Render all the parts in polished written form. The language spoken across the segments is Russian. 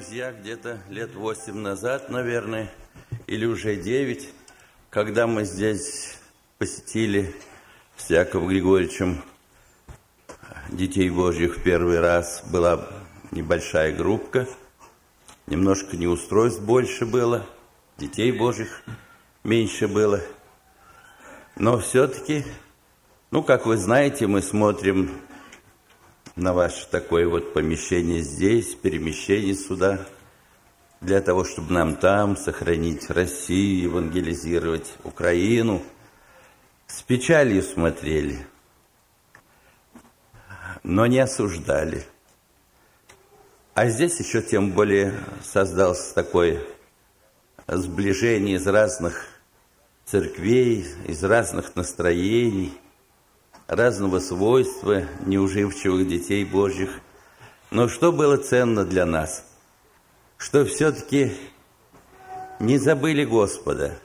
друзья, где-то лет 8 назад, наверное, или уже 9, когда мы здесь посетили с Яковом Григорьевичем детей Божьих в первый раз, была небольшая группка, немножко неустройств больше было, детей Божьих меньше было. Но все-таки, как вы знаете, мы смотрим на ваше такое вот помещение здесь, перемещение сюда, для того, чтобы нам там сохранить Россию, евангелизировать Украину. С печалью смотрели, но не осуждали. А здесь еще тем более создалось такое сближение из разных церквей, из разных настроений, разного свойства неуживчивых детей Божьих. Но что было ценно для нас? Что все-таки не забыли Господа.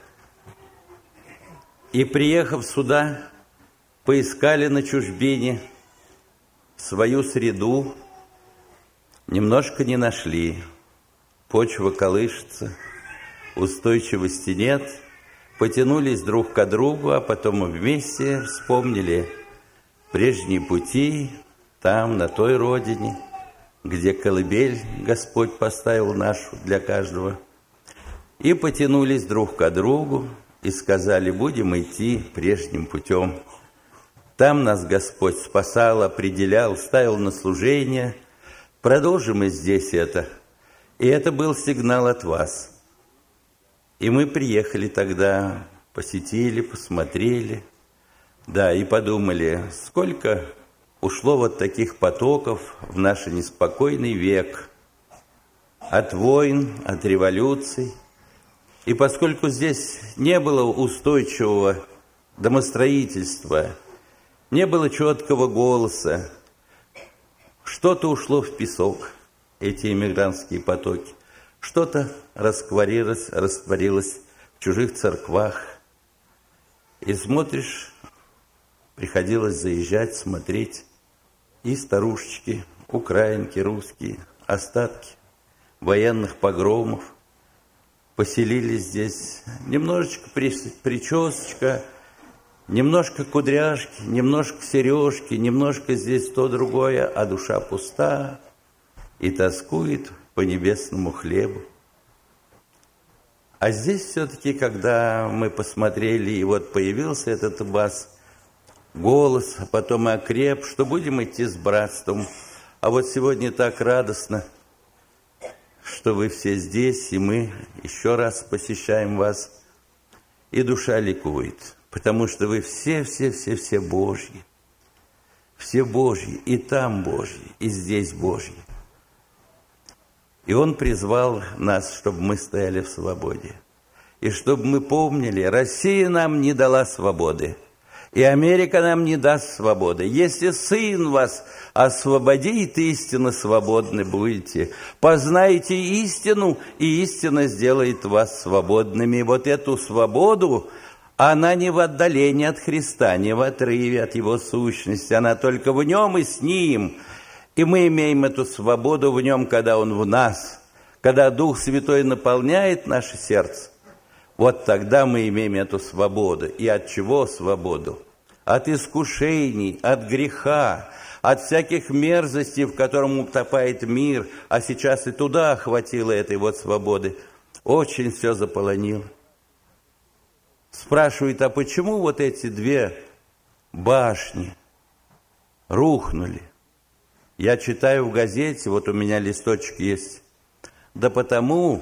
И, приехав сюда, поискали на чужбине свою среду, немножко не нашли. Почва колышется, устойчивости нет. Потянулись друг к другу, а потом вместе вспомнили прежние пути, там, на той родине, где колыбель Господь поставил нашу для каждого. И потянулись друг к другу и сказали: будем идти прежним путем. Там нас Господь спасал, определял, ставил на служение. Продолжим и здесь это. И это был сигнал от вас. И мы приехали тогда, посетили, посмотрели. Да, и подумали, сколько ушло вот таких потоков в наш неспокойный век. От войн, от революций. И поскольку здесь не было устойчивого домостроительства, не было четкого голоса, что-то ушло в песок, эти эмигрантские потоки. Что-то растворилось в чужих церквах. И смотришь, приходилось заезжать, смотреть. И старушечки, украинки, русские, остатки военных погромов поселились здесь. Немножечко причесочка, немножко кудряшки, немножко сережки, немножко здесь то другое, а душа пуста и тоскует по небесному хлебу. А здесь все-таки, когда мы посмотрели, и вот появился этот у вас голос, а потом и окреп, что будем идти с братством. А вот сегодня так радостно, что вы все здесь, и мы еще раз посещаем вас, и душа ликует, потому что вы все Божьи. Все Божьи, и там Божьи, и здесь Божьи. И Он призвал нас, чтобы мы стояли в свободе. И чтобы мы помнили, Россия нам не дала свободы. И Америка нам не даст свободы. Если Сын вас освободит, истинно свободны будете. Познайте истину, и истина сделает вас свободными. И вот эту свободу, она не в отдалении от Христа, не в отрыве от Его сущности. Она только в Нем и с Ним. И мы имеем эту свободу в Нем, когда Он в нас, когда Дух Святой наполняет наше сердце. Вот тогда мы имеем эту свободу. И от чего свободу? От искушений, от греха, от всяких мерзостей, в котором утопает мир. А сейчас и туда хватило этой вот свободы. Очень все заполонило. Спрашивают, а почему вот эти две башни рухнули? Я читаю в газете, вот у меня листочек есть. Да потому,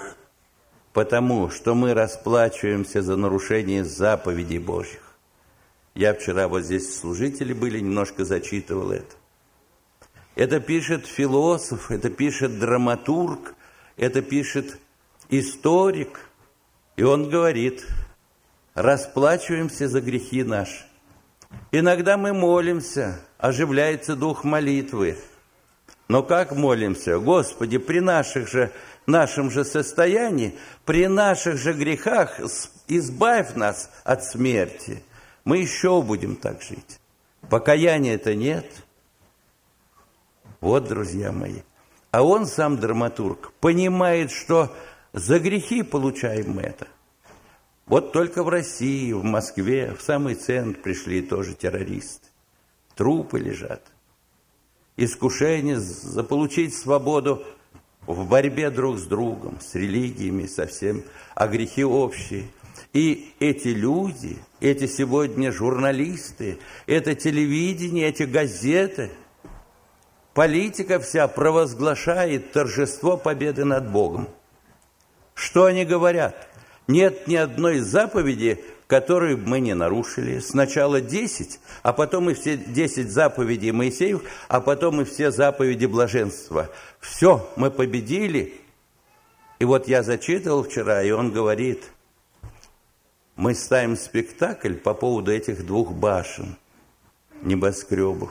что мы расплачиваемся за нарушение заповедей Божьих. Я вчера вот здесь служители были, немножко зачитывал это. Это пишет философ, это пишет драматург, это пишет историк. И он говорит, расплачиваемся за грехи наши. Иногда мы молимся, оживляется дух молитвы. Но как молимся? Господи, при нашем же состоянии, при наших же грехах избавь нас от смерти. Мы еще будем так жить. Покаяния-то нет. Вот, друзья мои. А он, сам драматург, понимает, что за грехи получаем мы это. Вот только в России, в Москве, в самый центр пришли тоже террористы. Трупы лежат. Искушение заполучить свободу в борьбе друг с другом, с религиями, со всем, а грехи общие. И эти люди, эти сегодня журналисты, это телевидение, эти газеты, политика вся провозглашает торжество победы над Богом. Что они говорят? Нет ни одной заповеди, которую мы не нарушили. Сначала 10, а потом и все 10 заповедей Моисеев, а потом и все заповеди блаженства. Все, мы победили. И вот я зачитывал вчера, и он говорит, мы ставим спектакль по поводу этих 2 башен, небоскребов.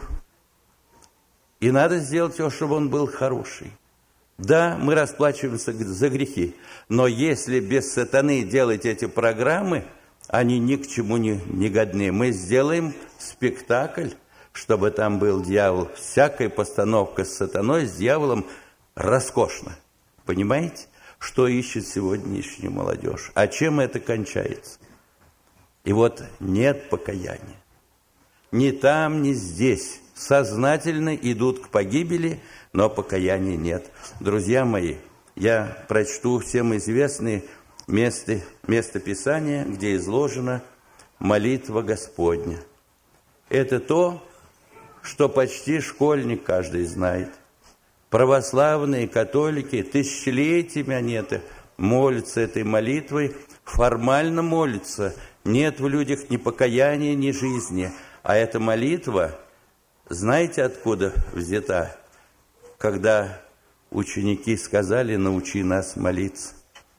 И надо сделать его, чтобы он был хороший. Да, мы расплачиваемся за грехи, но если без сатаны делать эти программы, они ни к чему не годны. Мы сделаем спектакль, чтобы там был дьявол. Всякая постановка с сатаной, с дьяволом роскошно. Понимаете, что ищет сегодняшняя молодежь? А чем это кончается? И вот нет покаяния. Ни там, ни здесь. Сознательно идут к погибели, но покаяния нет. Друзья мои, я прочту всем известные место Писания, где изложена молитва Господня. Это то, что почти школьник каждый знает. Православные, католики, тысячелетиями они молятся этой молитвой, формально молятся. Нет в людях ни покаяния, ни жизни. А эта молитва, знаете, откуда взята? Когда ученики сказали, научи нас молиться.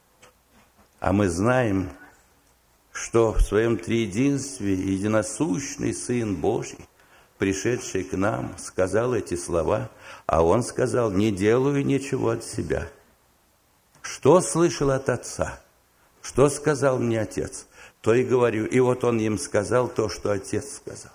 А мы знаем, что в своем триединстве единосущный Сын Божий, пришедший к нам, сказал эти слова, а Он сказал, не делаю ничего от себя. Что слышал от Отца? Что сказал мне Отец? То и говорю. И вот Он им сказал то, что Отец сказал.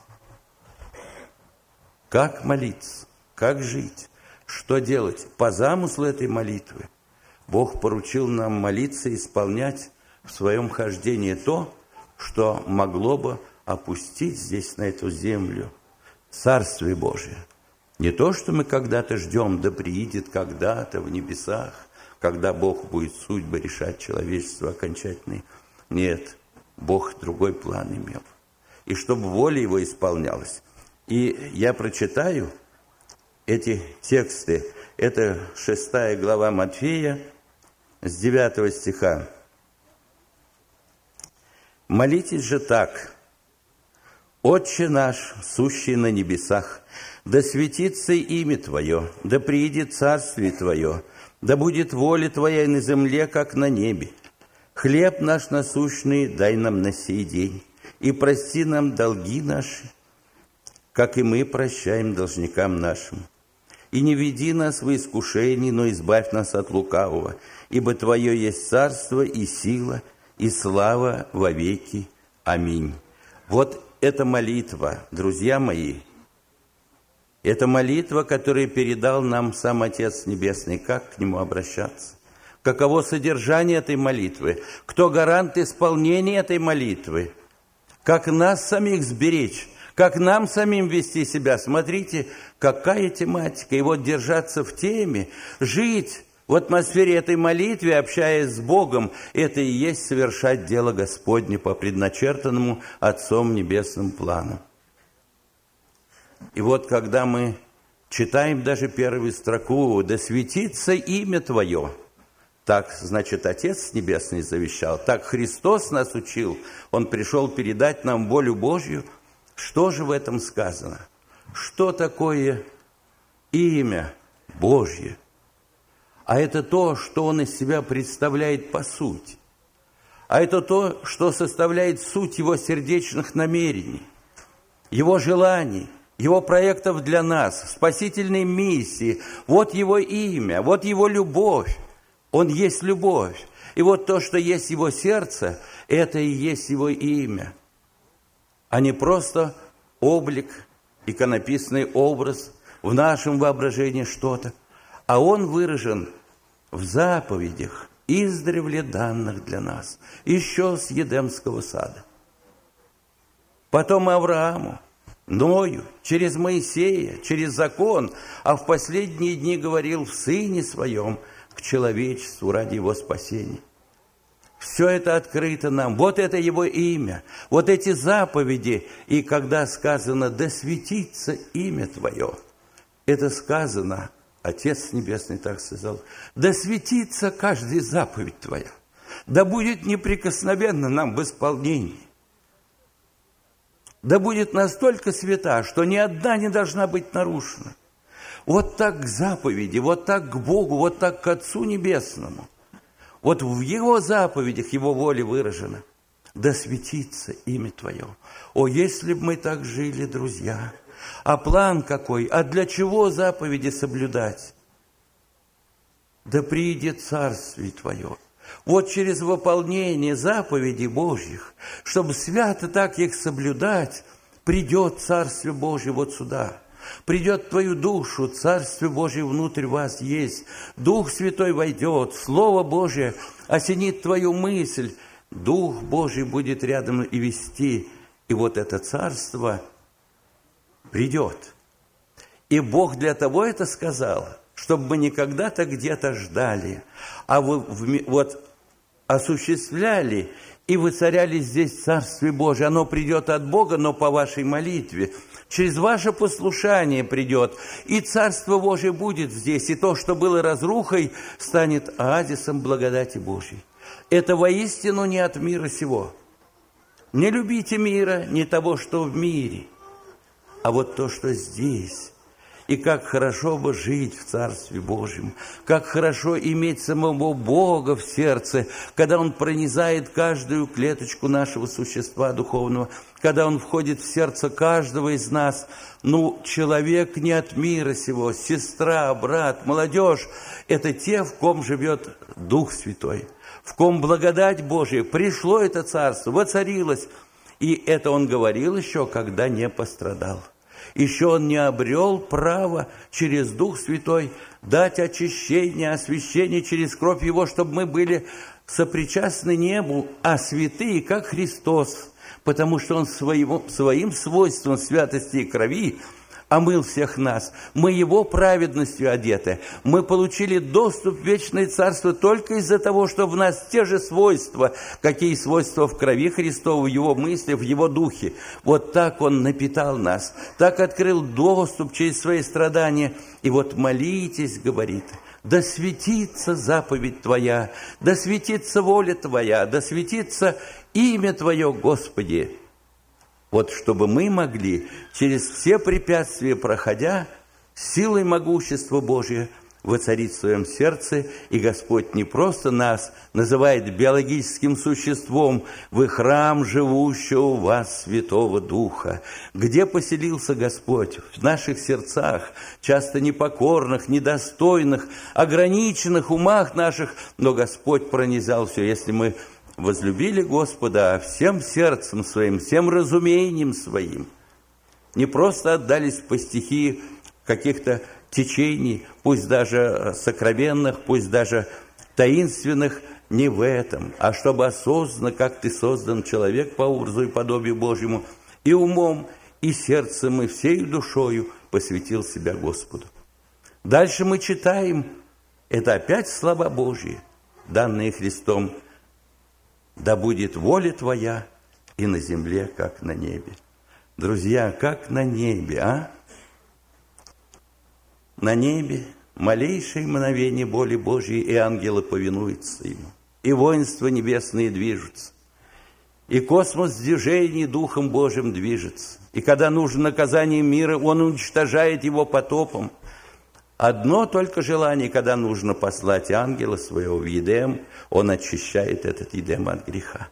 Как молиться? Как жить? Что делать? По замыслу этой молитвы Бог поручил нам молиться и исполнять в своем хождении то, что могло бы опустить здесь, на эту землю, Царствие Божие. Не то, что мы когда-то ждем, да приидет когда-то в небесах, когда Бог будет судьбы решать человечество окончательной. Нет, Бог другой план имел. И чтобы воля Его исполнялась. И я прочитаю эти тексты. Это 6 глава Матфея, с 9 стиха. «Молитесь же так. Отче наш, сущий на небесах, да светится имя Твое, да приидет царствие Твое, да будет воля Твоя на земле, как на небе. Хлеб наш насущный дай нам на сей день, и прости нам долги наши, как и мы прощаем должникам нашим. И не веди нас в искушение, но избавь нас от лукавого, ибо Твое есть царство и сила, и слава во веки. Аминь». Вот эта молитва, друзья мои, это молитва, которую передал нам сам Отец Небесный, как к Нему обращаться. Каково содержание этой молитвы? Кто гарант исполнения этой молитвы? Как нас самих сберечь? Как нам самим вести себя? Смотрите, какая тематика. И вот держаться в теме, жить в атмосфере этой молитвы, общаясь с Богом, это и есть совершать дело Господне по предначертанному Отцом Небесным плану. И вот когда мы читаем даже первую строку «Да светится имя Твое», так, значит, Отец Небесный завещал, так Христос нас учил, Он пришел передать нам волю Божью. Что же в этом сказано? Что такое имя Божье? А это то, что Он из себя представляет по сути. А это то, что составляет суть Его сердечных намерений, Его желаний, Его проектов для нас, спасительной миссии. Вот Его имя, вот Его любовь. Он есть любовь. И вот то, что есть Его сердце, это и есть Его имя. А не просто облик, иконописный образ, в нашем воображении что-то. а он выражен в заповедях, издревле данных для нас, еще с Едемского сада. Потом Аврааму, Ною, через Моисея, через закон, а в последние дни говорил в Сыне Своем к человечеству ради его спасения. Все это открыто нам. Вот это Его имя, вот эти заповеди. И когда сказано «Да светится имя Твое», это сказано, Отец Небесный так сказал, «Да светится каждая заповедь Твоя, да будет неприкосновенно нам в исполнении, да будет настолько свята, что ни одна не должна быть нарушена». Вот так к заповеди, вот так к Богу, вот так к Отцу Небесному. Вот в Его заповедях Его воля выражена. Да светится имя Твое. О, если бы мы так жили, друзья! А план какой? А для чего заповеди соблюдать? Да приидет Царствие Твое. Вот через выполнение заповедей Божьих, чтобы свято так их соблюдать, придет Царствие Божье вот сюда. Придет в твою душу, Царствие Божие внутрь вас есть. Дух Святой войдет, Слово Божие осенит твою мысль. Дух Божий будет рядом и вести. И вот это Царство придет. И Бог для того это сказал, чтобы мы не когда-то где-то ждали, а вот осуществляли и воцаряли здесь Царствие Божие. Оно придет от Бога, но по вашей молитве. Через ваше послушание придет, и Царство Божие будет здесь, и то, что было разрухой, станет оазисом благодати Божьей. Это воистину не от мира сего. Не любите мира, не того, что в мире, а вот то, что здесь. И как хорошо бы жить в Царстве Божьем, как хорошо иметь самого Бога в сердце, когда Он пронизает каждую клеточку нашего существа духовного, когда Он входит в сердце каждого из нас. Ну, человек не от мира сего, сестра, брат, молодежь – это те, в ком живет Дух Святой, в ком благодать Божия. Пришло это Царство, воцарилось. И это Он говорил еще, когда не пострадал. Еще Он не обрел право через Дух Святой дать очищение, освящение через кровь Его, чтобы мы были сопричастны небу, а святые, как Христос, потому что Он своим свойством святости и крови омыл всех нас. Мы Его праведностью одеты. Мы получили доступ в вечное Царство только из-за того, что в нас те же свойства, какие свойства в крови Христовой, в Его мысли, в Его духе. Вот так Он напитал нас, так открыл доступ через свои страдания. И вот молитесь, говорит, да светится заповедь Твоя, да светится воля Твоя, да светится имя Твое, Господи. Вот чтобы мы могли, через все препятствия проходя, силой могущества Божия воцарить в своем сердце, и Господь не просто нас называет биологическим существом, вы храм живущего у вас Святого Духа. Где поселился Господь? В наших сердцах, часто непокорных, недостойных, ограниченных умах наших, но Господь пронизал все, если мы возлюбили Господа всем сердцем своим, всем разумением своим. Не просто отдались по стихии каких-то течений, пусть даже сокровенных, пусть даже таинственных, не в этом, а чтобы осознанно, как ты создан человек по образу и подобию Божьему, и умом, и сердцем, и всей душою посвятил себя Господу. Дальше мы читаем, это опять слова Божьи, данные Христом: да будет воля Твоя и на земле, как на небе. Друзья, как на небе, а? На небе малейшее мгновение воли Божьей, и ангелы повинуются Ему, и воинства небесные движутся, и космос в движении Духом Божьим движется. И когда нужно наказание мира, Он уничтожает его потопом. Одно только желание, когда нужно послать ангела своего в Едем, Он очищает этот Едем от греха.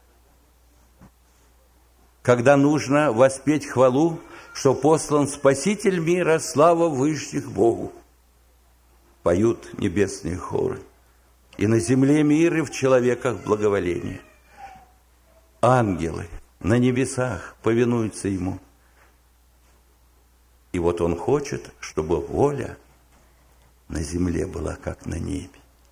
Когда нужно воспеть хвалу, что послан Спаситель мира, слава вышних Богу, поют небесные хоры. И на земле мир, и в человеках благоволение. Ангелы на небесах повинуются Ему. И вот Он хочет, чтобы воля на земле была, как на небе.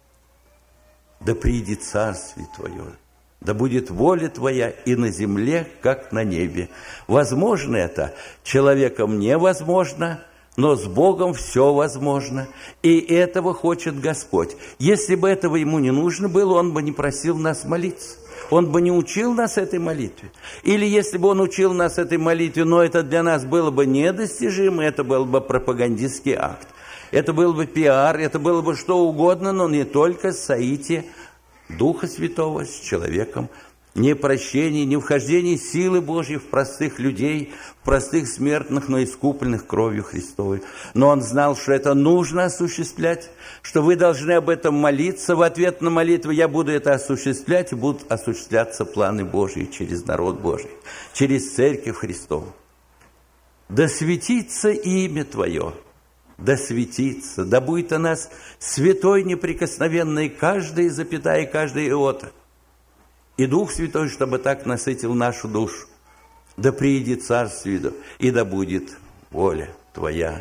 Да придет Царствие Твое, да будет воля Твоя и на земле, как на небе. Возможно это? Человеком невозможно, но с Богом все возможно. И этого хочет Господь. Если бы этого Ему не нужно было, Он бы не просил нас молиться. Он бы не учил нас этой молитве. Или если бы Он учил нас этой молитве, но это для нас было бы недостижимо, это был бы пропагандистский акт. Это был бы пиар, это было бы что угодно, но не только соитие Духа Святого с человеком. Не прощение, не вхождение силы Божьей в простых людей, в простых смертных, но искупленных кровью Христовой. Но Он знал, что это нужно осуществлять, что вы должны об этом молиться. В ответ на молитву я буду это осуществлять, и будут осуществляться планы Божьи через народ Божий, через Церковь Христову. Да светится имя Твое, да светится, да будет о нас святой неприкосновенной каждая запятая, каждая иота. И Дух Святой, чтобы так насытил нашу душу, да приидет Царствие, и да будет воля Твоя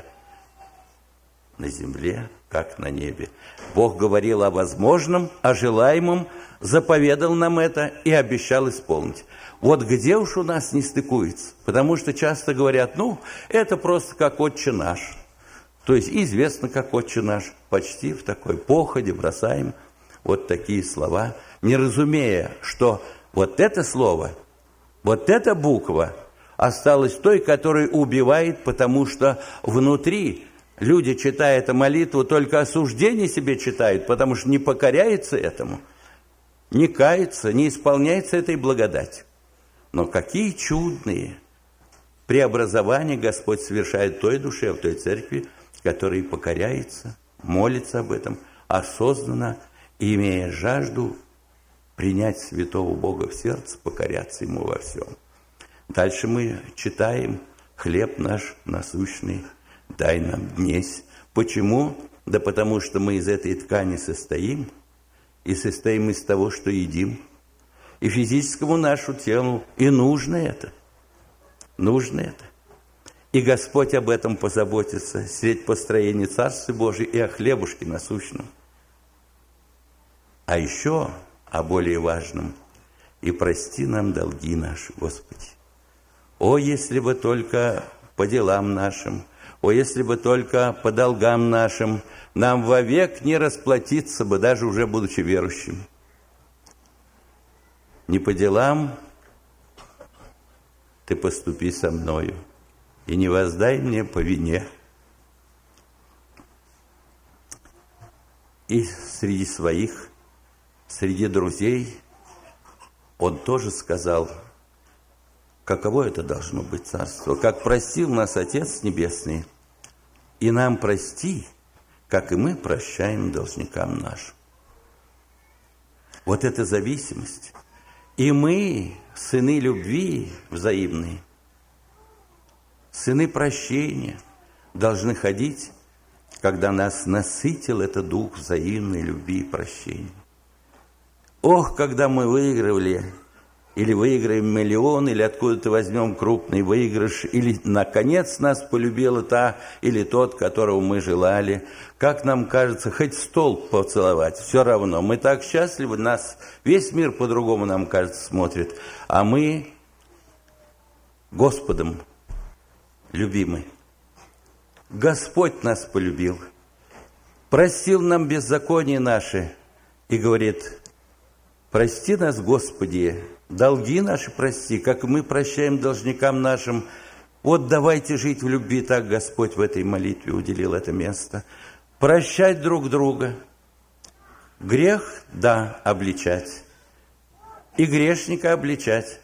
на земле, как на небе. Бог говорил о возможном, о желаемом, заповедал нам это и обещал исполнить. Вот где уж у нас не стыкуется, потому что часто говорят, это просто как Отче наш. То есть известно, как Отче наш, почти в такой походе бросаем вот такие слова, не разумея, что вот это слово, вот эта буква осталась той, которая убивает, потому что внутри люди, читая эту молитву, только осуждение себе читают, потому что не покоряется этому, не кается, не исполняется этой благодати. Но какие чудные преобразования Господь совершает в той душе, в той церкви, которая покоряется, молится об этом, осознанно, имея жажду принять святого Бога в сердце, покоряться Ему во всем. Дальше мы читаем: «Хлеб наш насущный дай нам днесь». Почему? Да потому что мы из этой ткани состоим, и состоим из того, что едим. И физическому нашу телу и нужно это. Нужно это. И Господь об этом позаботится средь построения Царства Божия и о хлебушке насущном. А еще о более важном: «И прости нам долги наши, Господи». О, если бы только по делам нашим, о, если бы только по долгам нашим нам вовек не расплатиться бы, даже уже будучи верующим. Не по делам ты поступи со мною, и не воздай мне по вине. И среди своих, среди друзей он тоже сказал, каково это должно быть царство. Как простил нас Отец Небесный, и нам прости, как и мы прощаем должникам нашим. Вот эта зависимость. И мы, сыны любви взаимной, сыны прощения, должны ходить, когда нас насытил этот дух взаимной любви и прощения. Ох, когда мы выигрывали, или выиграем миллион, или откуда-то возьмем крупный выигрыш, или, наконец, нас полюбила та или тот, которого мы желали. Как нам кажется, хоть стол поцеловать, все равно. Мы так счастливы, нас весь мир по-другому, нам кажется, смотрит. А мы Господом любимы. Господь нас полюбил, простил нам беззаконие наши и говорит: прости нас, Господи, долги наши прости, как мы прощаем должникам нашим. Вот давайте жить в любви, так Господь в этой молитве уделил это место. Прощать друг друга. Грех, да, обличать. И грешника обличать.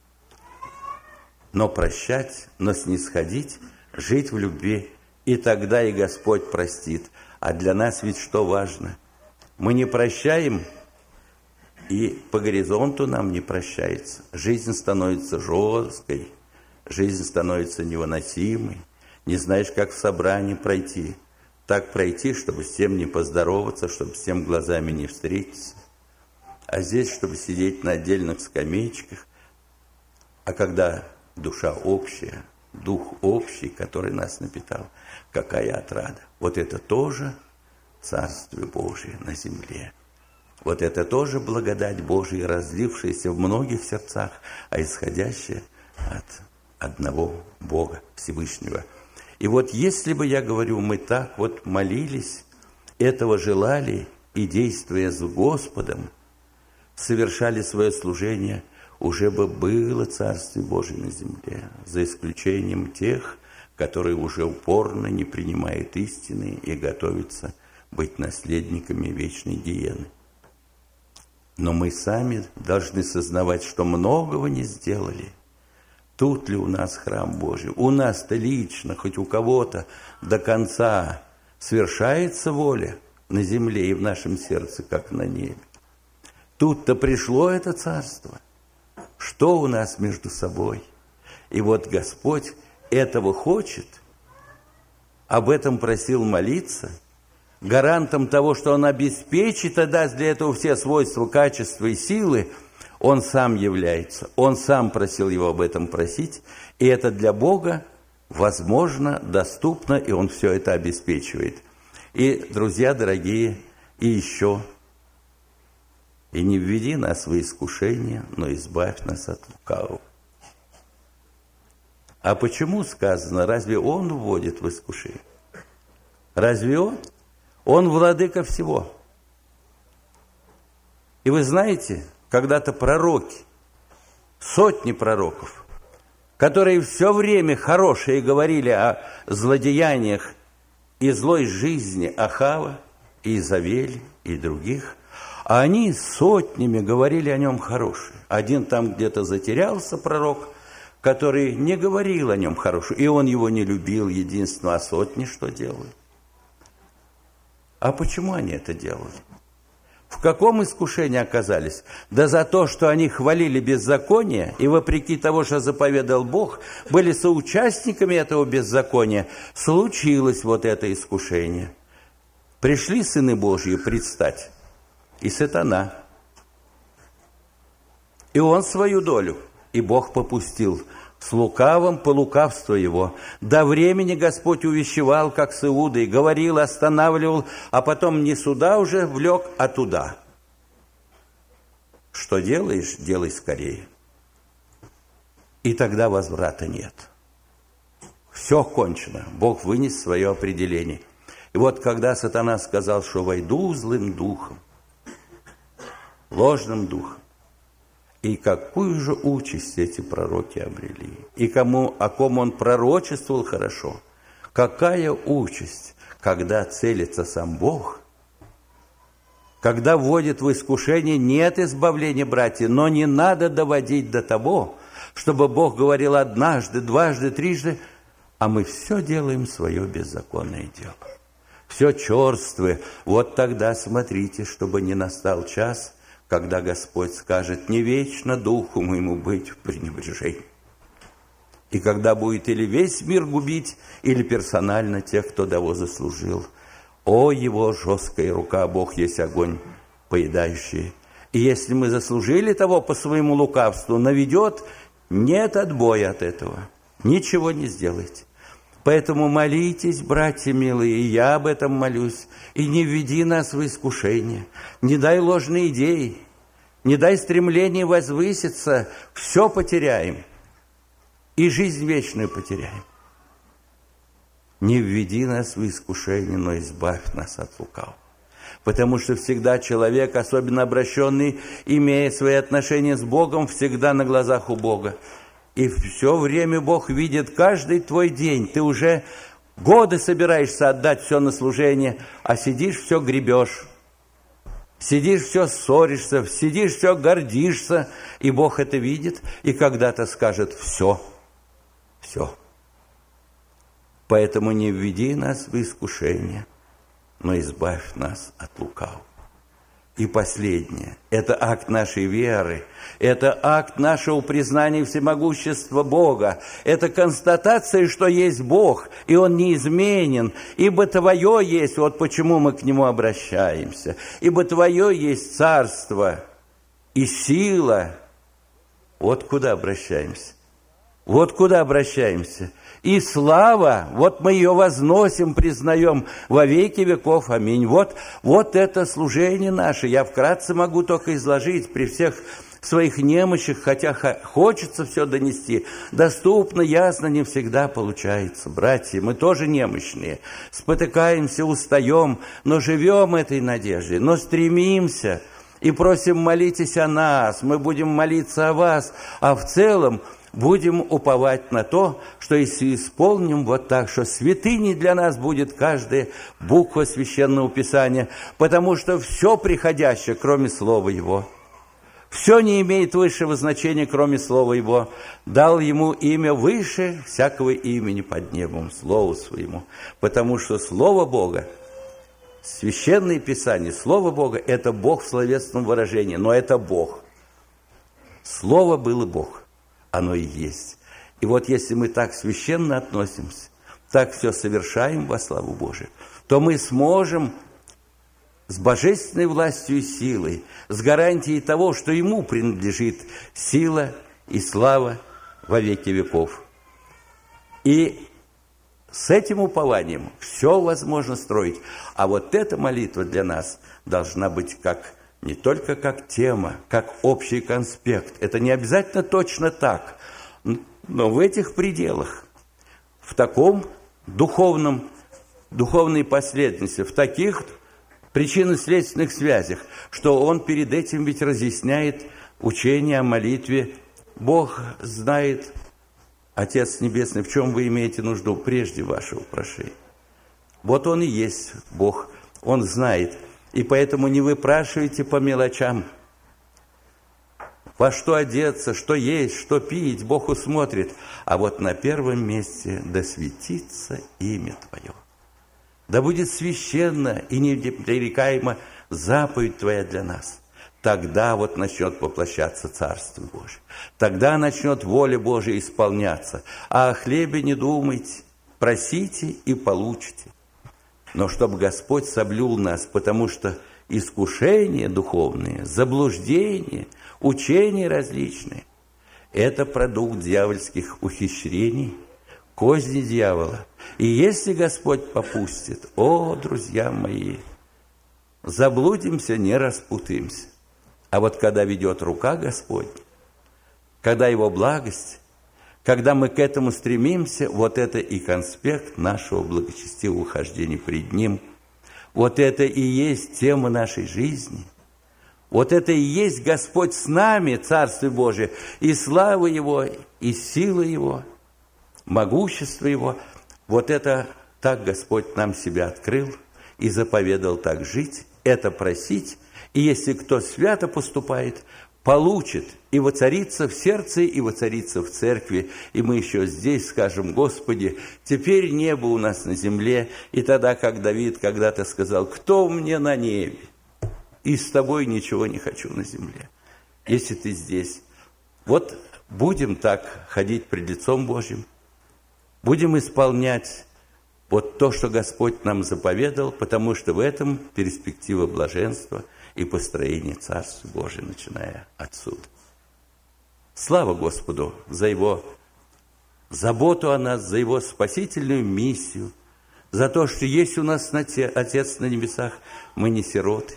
Но прощать, но снисходить, жить в любви. И тогда и Господь простит. А для нас ведь что важно? Мы не прощаем, и по горизонту нам не прощается. Жизнь становится жесткой, жизнь становится невыносимой. Не знаешь, как в собрании пройти. Так пройти, чтобы с тем не поздороваться, чтобы с тем глазами не встретиться. А здесь, чтобы сидеть на отдельных скамеечках. А когда душа общая, дух общий, который нас напитал, какая отрада. Вот это тоже Царствие Божие на земле. Вот это тоже благодать Божия, разлившаяся в многих сердцах, а исходящая от одного Бога Всевышнего. И вот если бы, я говорю, мы так вот молились, этого желали и, действуя с Господом, совершали свое служение, уже бы было Царствие Божие на земле, за исключением тех, которые уже упорно не принимают истины и готовятся быть наследниками вечной гиены. Но мы сами должны сознавать, что многого не сделали. Тут ли у нас храм Божий? У нас-то лично, хоть у кого-то до конца свершается воля на земле и в нашем сердце, как на небе. Тут-то пришло это царство. Что у нас между собой? И вот Господь этого хочет, об этом просил молиться, гарантом того, что Он обеспечит и даст для этого все свойства, качества и силы, Он сам является. Он сам просил его об этом просить, и это для Бога возможно, доступно, и Он все это обеспечивает. И, друзья дорогие, и еще, и не введи нас в искушение, но избавь нас от лукавого. А почему сказано, разве Он вводит в искушение? Разве Он? Он владыка всего. И вы знаете, когда-то пророки, сотни пророков, которые все время хорошие говорили о злодеяниях и злой жизни Ахава, и Изавели, и других, а они сотнями говорили о нем хорошее. Один там где-то затерялся пророк, который не говорил о нем хорошее, и он его не любил, единственно, а сотни что делают? А почему они это делали? В каком искушении оказались? Да за то, что они хвалили беззаконие, и вопреки того, что заповедал Бог, были соучастниками этого беззакония, случилось вот это искушение. Пришли сыны Божьи предстать, и сатана. И он свою долю, и Бог попустил. С лукавым по лукавству его. До времени Господь увещевал, как с Иудой, говорил, останавливал, а потом не сюда уже влек, а туда. Что делаешь, делай скорее. И тогда возврата нет. Все кончено. Бог вынес свое определение. И вот когда сатана сказал, что войду злым духом, ложным духом, и какую же участь эти пророки обрели? И о ком он пророчествовал хорошо? Какая участь, когда целится сам Бог? Когда вводит в искушение, нет избавления, братья, но не надо доводить до того, чтобы Бог говорил однажды, дважды, трижды, а мы все делаем свое беззаконное дело. Все черствое. Вот тогда смотрите, чтобы не настал час, когда Господь скажет, не вечно духу моему быть в пренебрежении. И когда будет или весь мир губить, или персонально тех, кто того заслужил. О, его жесткая рука, Бог есть огонь поедающий. И если мы заслужили того по своему лукавству, наведет, нет отбоя от этого. Ничего не сделайте. Поэтому молитесь, братья милые, и я об этом молюсь, и не введи нас в искушение, не дай ложные идеи, не дай стремление возвыситься, все потеряем, и жизнь вечную потеряем. Не введи нас в искушение, но избавь нас от лукавого. Потому что всегда человек, особенно обращенный, имея свои отношения с Богом, всегда на глазах у Бога. И все время Бог видит каждый твой день. Ты уже годы собираешься отдать все на служение, а сидишь, все гребешь. Сидишь, все ссоришься, сидишь, все гордишься. И Бог это видит, и когда-то скажет все. Поэтому не введи нас в искушение, но избавь нас от лукавого. И последнее, это акт нашей веры, это акт нашего признания всемогущества Бога, это констатация, что есть Бог, и Он неизменен, ибо Твое есть, вот почему мы к Нему обращаемся, ибо Твое есть царство и сила, вот куда обращаемся, и слава, вот мы ее возносим, признаем во веки веков. Аминь. Вот это служение наше. Я вкратце могу только изложить при всех своих немощах, хотя хочется все донести. Доступно, ясно, не всегда получается. Братья, мы тоже немощные. Спотыкаемся, устаем, но живем этой надеждой, но стремимся и просим: молитесь о нас, мы будем молиться о вас, а в целом будем уповать на то, что если исполним вот так, что святыней для нас будет каждая буква Священного Писания, потому что все приходящее, кроме Слова Его, все не имеет высшего значения, кроме Слова Его. Дал Ему имя выше всякого имени под небом, Слову Своему. Потому что Слово Бога, Священное Писание, Слово Бога – это Бог в словесном выражении, но это Бог. Слово было Бог, оно и есть. И вот если мы так священно относимся, так все совершаем во славу Божию, то мы сможем с божественной властью и силой, с гарантией того, что Ему принадлежит сила и слава во веки веков. И с этим упованием все возможно строить. А вот эта молитва для нас должна быть не только как тема, как общий конспект. Это не обязательно точно так, но в этих пределах, в таком духовной последовательности, в таких причинно-следственных связях, что он перед этим ведь разъясняет учение о молитве. Бог знает, Отец Небесный, в чем вы имеете нужду прежде вашего прошения. Вот Он и есть Бог, Он знает. И поэтому не выпрашивайте по мелочам. Во что одеться, что есть, что пить, Бог усмотрит. А вот на первом месте: да светится имя Твое. Да будет священна и непререкаема заповедь Твоя для нас. Тогда вот начнет воплощаться Царство Божие. Тогда начнет воля Божия исполняться. А о хлебе не думайте, просите и получите. Но чтобы Господь соблюл нас, потому что искушения духовные, заблуждения, учения различные – это продукт дьявольских ухищрений, козни дьявола. И если Господь попустит, друзья мои, заблудимся, не распутаемся. А вот когда ведет рука Господня, когда Его благость, когда мы к этому стремимся, вот это и конспект нашего благочестивого хождения пред Ним. Вот это и есть тема нашей жизни. Вот это и есть Господь с нами, Царство Божие, и слава Его, и сила Его, могущество Его. Вот это так Господь нам себя открыл и заповедал так жить, это просить. И если кто свято поступает, получит и воцарится в сердце, и воцарится в церкви. И мы еще здесь скажем: Господи, теперь небо у нас на земле. И тогда, как Давид когда-то сказал: кто мне на небе? И с тобой ничего не хочу на земле, если ты здесь. Вот будем так ходить пред лицом Божьим, будем исполнять вот то, что Господь нам заповедал, потому что в этом перспектива блаженства и построение Царства Божия, начиная отсюда. Слава Господу за Его заботу о нас, за Его спасительную миссию, за то, что есть у нас Отец на небесах, мы не сироты,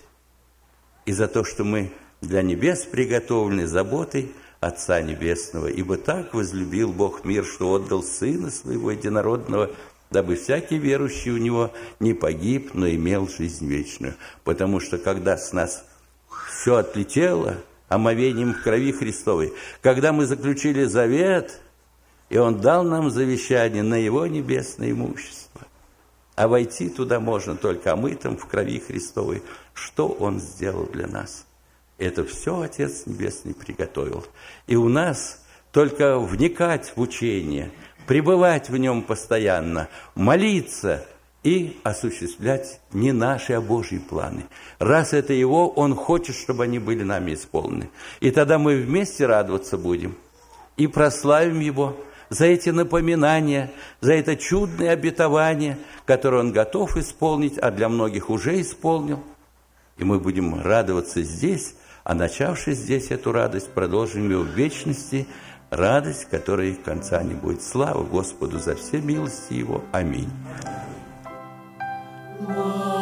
и за то, что мы для небес приготовлены заботой Отца Небесного. Ибо так возлюбил Бог мир, что отдал Сына Своего Единородного, дабы всякий верующий в Него не погиб, но имел жизнь вечную. Потому что когда с нас все отлетело омовением в крови Христовой, когда мы заключили завет, и Он дал нам завещание на Его небесное имущество, а войти туда можно только омытым в крови Христовой. Что Он сделал для нас? Это все Отец Небесный приготовил. И у нас только вникать в учение, пребывать в нем постоянно, молиться и осуществлять не наши, а Божьи планы. Раз это Его, Он хочет, чтобы они были нами исполнены. И тогда мы вместе радоваться будем и прославим Его за эти напоминания, за это чудное обетование, которое Он готов исполнить, а для многих уже исполнил. И мы будем радоваться здесь, а начавши здесь эту радость, продолжим ее в вечности, радость, которой конца не будет. Слава Господу за все милости Его. Аминь.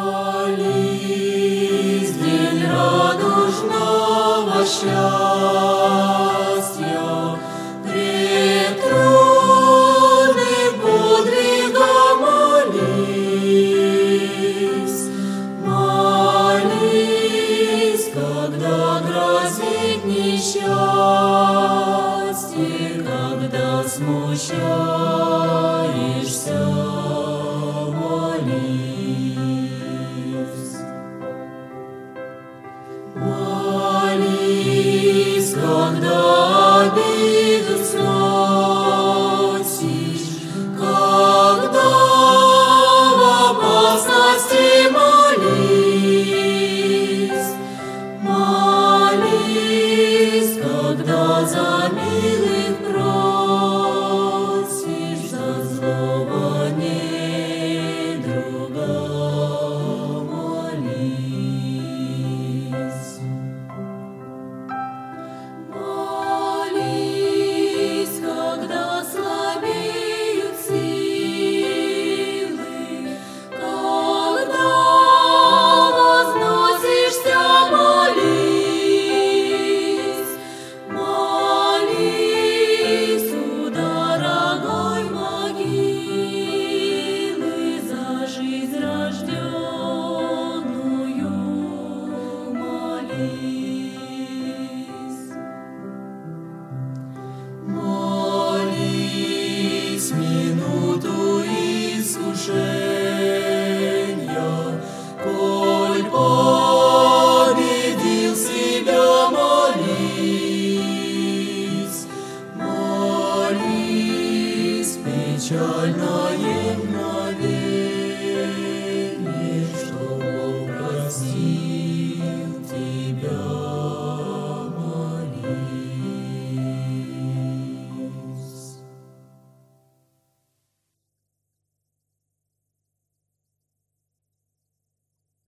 Молись, день радужного счастья.